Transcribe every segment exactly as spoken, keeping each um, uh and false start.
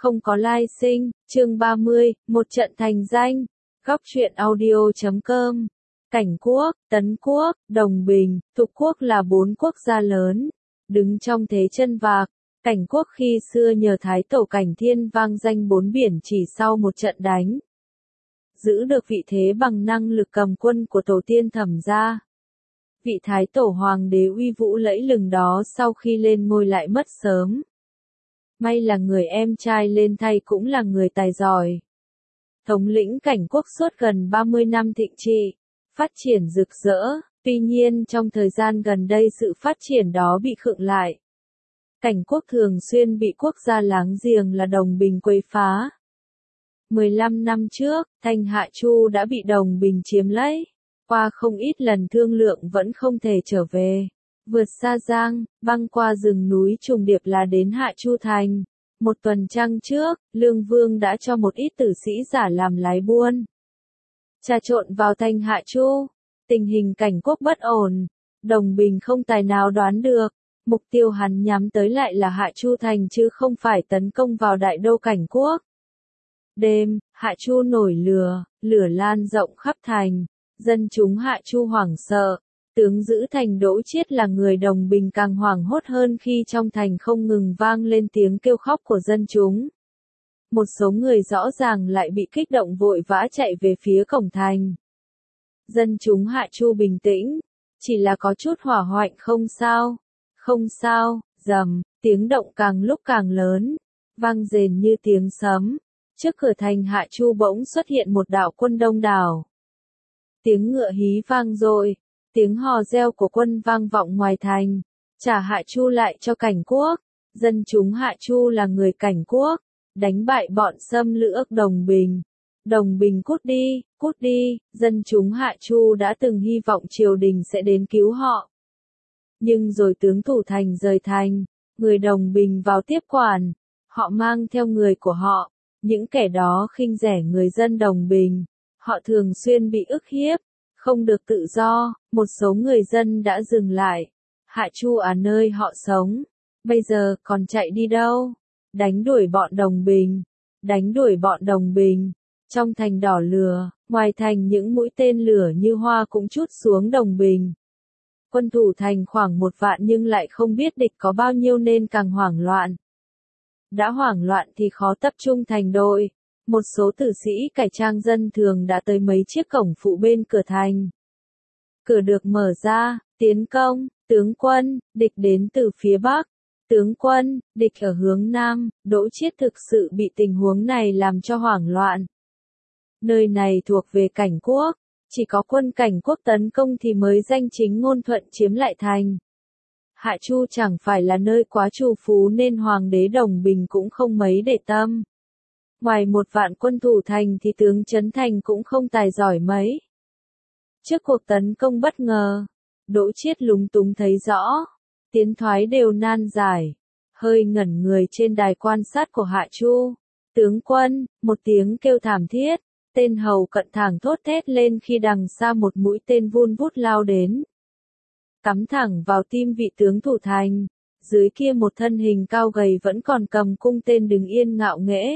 không có lai sinh, chương ba mươi, một trận thành danh, góc truyện audio chấm com. Cảnh quốc, Tấn quốc, Đồng Bình, Thục quốc là bốn quốc gia lớn, đứng trong thế chân vạc. Cảnh quốc khi xưa nhờ Thái Tổ Cảnh Thiên vang danh bốn biển chỉ sau một trận đánh, giữ được vị thế bằng năng lực cầm quân của tổ tiên Thẩm gia. Vị Thái Tổ Hoàng đế uy vũ lẫy lừng đó sau khi lên ngôi lại mất sớm. May là người em trai lên thay cũng là người tài giỏi. Thống lĩnh Cảnh quốc suốt gần ba mươi năm thịnh trị, phát triển rực rỡ, tuy nhiên trong thời gian gần đây sự phát triển đó bị khựng lại. Cảnh quốc thường xuyên bị quốc gia láng giềng là Đồng Bình quấy phá. mười lăm năm trước, Thanh Hạ Chu đã bị Đồng Bình chiếm lấy. Qua không ít lần thương lượng vẫn không thể trở về. Vượt xa Giang, băng qua rừng núi trùng điệp là đến Hạ Chu Thành. Một tuần trăng trước, Lương Vương đã cho một ít tử sĩ giả làm lái buôn trà trộn vào thành Hạ Chu. Tình hình Cảnh quốc bất ổn. Đồng Bình không tài nào đoán được. Mục tiêu hắn nhắm tới lại là Hạ Chu Thành chứ không phải tấn công vào đại đô Cảnh quốc. Đêm, Hạ Chu nổi lửa, lửa lan rộng khắp thành. Dân chúng Hạ Chu hoảng sợ. Tướng giữ thành Đỗ Chiết là người Đồng Bình càng hoảng hốt hơn khi trong thành không ngừng vang lên tiếng kêu khóc của dân chúng. Một số người rõ ràng lại bị kích động vội vã chạy về phía cổng thành. Dân chúng Hạ Chu bình tĩnh, chỉ là có chút hỏa hoạnh không sao, không sao, rầm, tiếng động càng lúc càng lớn, vang rền như tiếng sấm. Trước cửa thành Hạ Chu bỗng xuất hiện một đạo quân đông đảo. Tiếng ngựa hí vang dội, tiếng hò reo của quân vang vọng ngoài thành, trả Hạ Chu lại cho Cảnh quốc. Dân chúng Hạ Chu là người Cảnh quốc, đánh bại bọn xâm lược Đồng Bình. Đồng Bình cút đi, cút đi, dân chúng Hạ Chu đã từng hy vọng triều đình sẽ đến cứu họ. Nhưng rồi tướng thủ thành rời thành, người Đồng Bình vào tiếp quản, họ mang theo người của họ, những kẻ đó khinh rẻ người dân Đồng Bình, họ thường xuyên bị ức hiếp, không được tự do, một số người dân đã dừng lại. Hạ Chu à nơi họ sống, bây giờ còn chạy đi đâu? Đánh đuổi bọn Đồng Bình, đánh đuổi bọn Đồng Bình. Trong thành đỏ lửa, ngoài thành những mũi tên lửa như hoa cũng trút xuống Đồng Bình. Quân thủ thành khoảng một vạn nhưng lại không biết địch có bao nhiêu nên càng hoảng loạn. Đã hoảng loạn thì khó tập trung thành đội. Một số tử sĩ cải trang dân thường đã tới mấy chiếc cổng phụ bên cửa thành. Cửa được mở ra, tiến công, tướng quân, địch đến từ phía bắc. Tướng quân, địch ở hướng nam, Đỗ Chiết thực sự bị tình huống này làm cho hoảng loạn. Nơi này thuộc về Cảnh quốc, chỉ có quân Cảnh quốc tấn công thì mới danh chính ngôn thuận chiếm lại thành. Hạ Chu chẳng phải là nơi quá trù phú nên Hoàng đế Đồng Bình cũng không mấy để tâm. Ngoài một vạn quân thủ thành thì tướng trấn thành cũng không tài giỏi mấy. Trước cuộc tấn công bất ngờ, Đỗ Chiết lúng túng thấy rõ, tiến thoái đều nan giải, hơi ngẩn người trên đài quan sát của Hạ Chu. Tướng quân, một tiếng kêu thảm thiết, tên hầu cận thẳng thốt thét lên khi đằng xa một mũi tên vun vút lao đến. Cắm thẳng vào tim vị tướng thủ thành, dưới kia một thân hình cao gầy vẫn còn cầm cung tên đứng yên ngạo nghễ.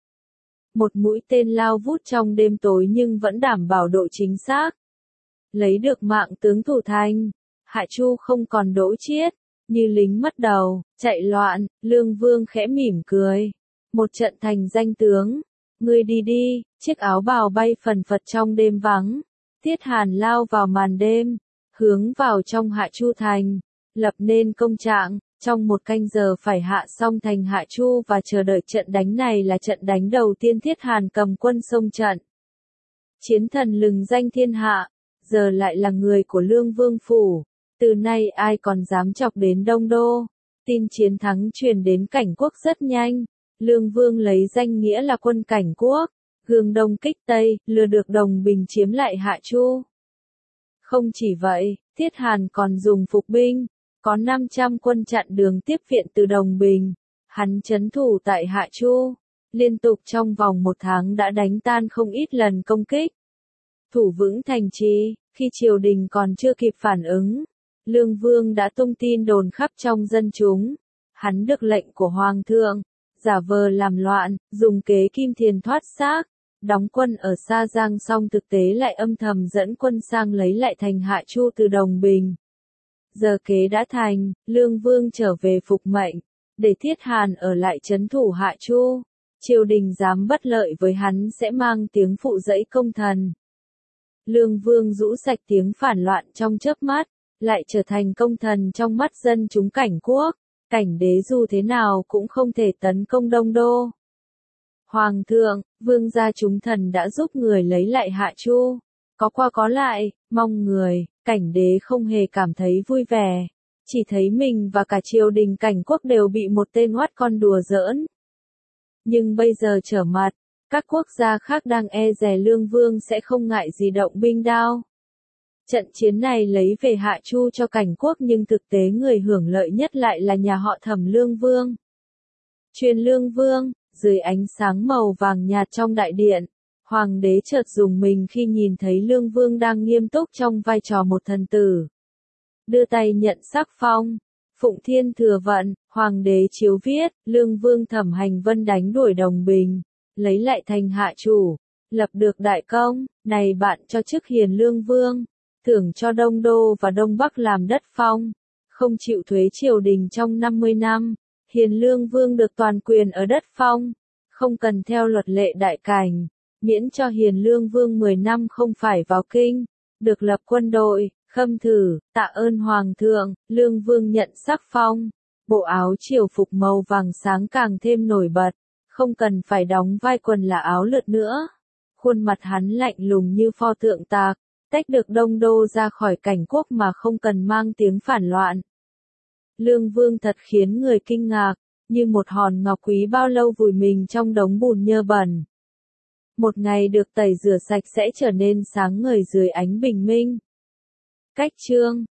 Một mũi tên lao vút trong đêm tối nhưng vẫn đảm bảo độ chính xác. Lấy được mạng tướng thủ thành, Hạ Chu không còn Đỗ Chiết, như lính mất đầu, chạy loạn. Lương Vương khẽ mỉm cười. Một trận thành danh tướng, ngươi đi đi, chiếc áo bào bay phần phật trong đêm vắng. Thiết Hàn lao vào màn đêm, hướng vào trong Hạ Chu thành, lập nên công trạng. Trong một canh giờ phải hạ xong thành Hạ Chu và chờ đợi trận đánh này là trận đánh đầu tiên Thiết Hàn cầm quân xông trận. Chiến thần lừng danh thiên hạ, giờ lại là người của Lương Vương phủ. Từ nay ai còn dám chọc đến Đông Đô. Tin chiến thắng truyền đến Cảnh quốc rất nhanh. Lương Vương lấy danh nghĩa là quân Cảnh quốc, gương đông kích tây, lừa được Đồng Bình chiếm lại Hạ Chu. Không chỉ vậy, Thiết Hàn còn dùng phục binh. Có năm trăm quân chặn đường tiếp viện từ Đồng Bình. Hắn trấn thủ tại Hạ Chu. Liên tục trong vòng một tháng đã đánh tan không ít lần công kích. Thủ vững thành trì, khi triều đình còn chưa kịp phản ứng. Lương Vương đã tung tin đồn khắp trong dân chúng. Hắn được lệnh của Hoàng thượng. giả vờ làm loạn, dùng kế kim thiền thoát xác, đóng quân ở Sa Giang song thực tế lại âm thầm dẫn quân sang lấy lại thành Hạ Chu từ Đồng Bình. Giờ kế đã thành, Lương Vương trở về phục mệnh, để Thiết Hàn ở lại trấn thủ Hạ Chu. Triều đình dám bất lợi với hắn sẽ mang tiếng phụ dẫy công thần. Lương Vương rũ sạch tiếng phản loạn trong chớp mắt, lại trở thành công thần trong mắt dân chúng Cảnh Quốc. Cảnh đế dù thế nào cũng không thể tấn công Đông Đô. Hoàng thượng, vương gia chúng thần đã giúp người lấy lại Hạ Chu. Có qua có lại, mong người, cảnh đế không hề cảm thấy vui vẻ. Chỉ thấy mình và cả triều đình Cảnh Quốc đều bị một tên oát con đùa giỡn. Nhưng bây giờ trở mặt, các quốc gia khác đang e dè Lương Vương sẽ không ngại gì động binh đao. Trận chiến này lấy về Hạ Chu cho Cảnh Quốc nhưng thực tế người hưởng lợi nhất lại là nhà họ Thẩm Lương Vương. Truyền Lương Vương, dưới ánh sáng màu vàng nhạt trong đại điện, hoàng đế chợt rùng mình khi nhìn thấy Lương Vương đang nghiêm túc trong vai trò một thần tử. Đưa tay nhận sắc phong, Phụng Thiên thừa vận, hoàng đế chiếu viết, Lương Vương Thẩm Hành Vân đánh đuổi Đồng Bình, lấy lại thành Hạ Chủ, lập được đại công, này bạn cho chức Hiền Lương Vương, thưởng cho Đông Đô và Đông Bắc làm đất phong, không chịu thuế triều đình trong năm mươi năm, Hiền Lương Vương được toàn quyền ở đất phong, không cần theo luật lệ đại cảnh, miễn cho Hiền Lương Vương mười năm không phải vào kinh, được lập quân đội, khâm thử, tạ ơn Hoàng thượng, Lương Vương nhận sắc phong, bộ áo triều phục màu vàng sáng càng thêm nổi bật, không cần phải đóng vai quần là áo lượt nữa. Khuôn mặt hắn lạnh lùng như pho tượng tạc, tách được Đông Đô ra khỏi Cảnh Quốc mà không cần mang tiếng phản loạn. Lương Vương thật khiến người kinh ngạc, như một hòn ngọc quý bao lâu vùi mình trong đống bùn nhơ bẩn. Một ngày được tẩy rửa sạch sẽ trở nên sáng ngời dưới ánh bình minh. Cách chương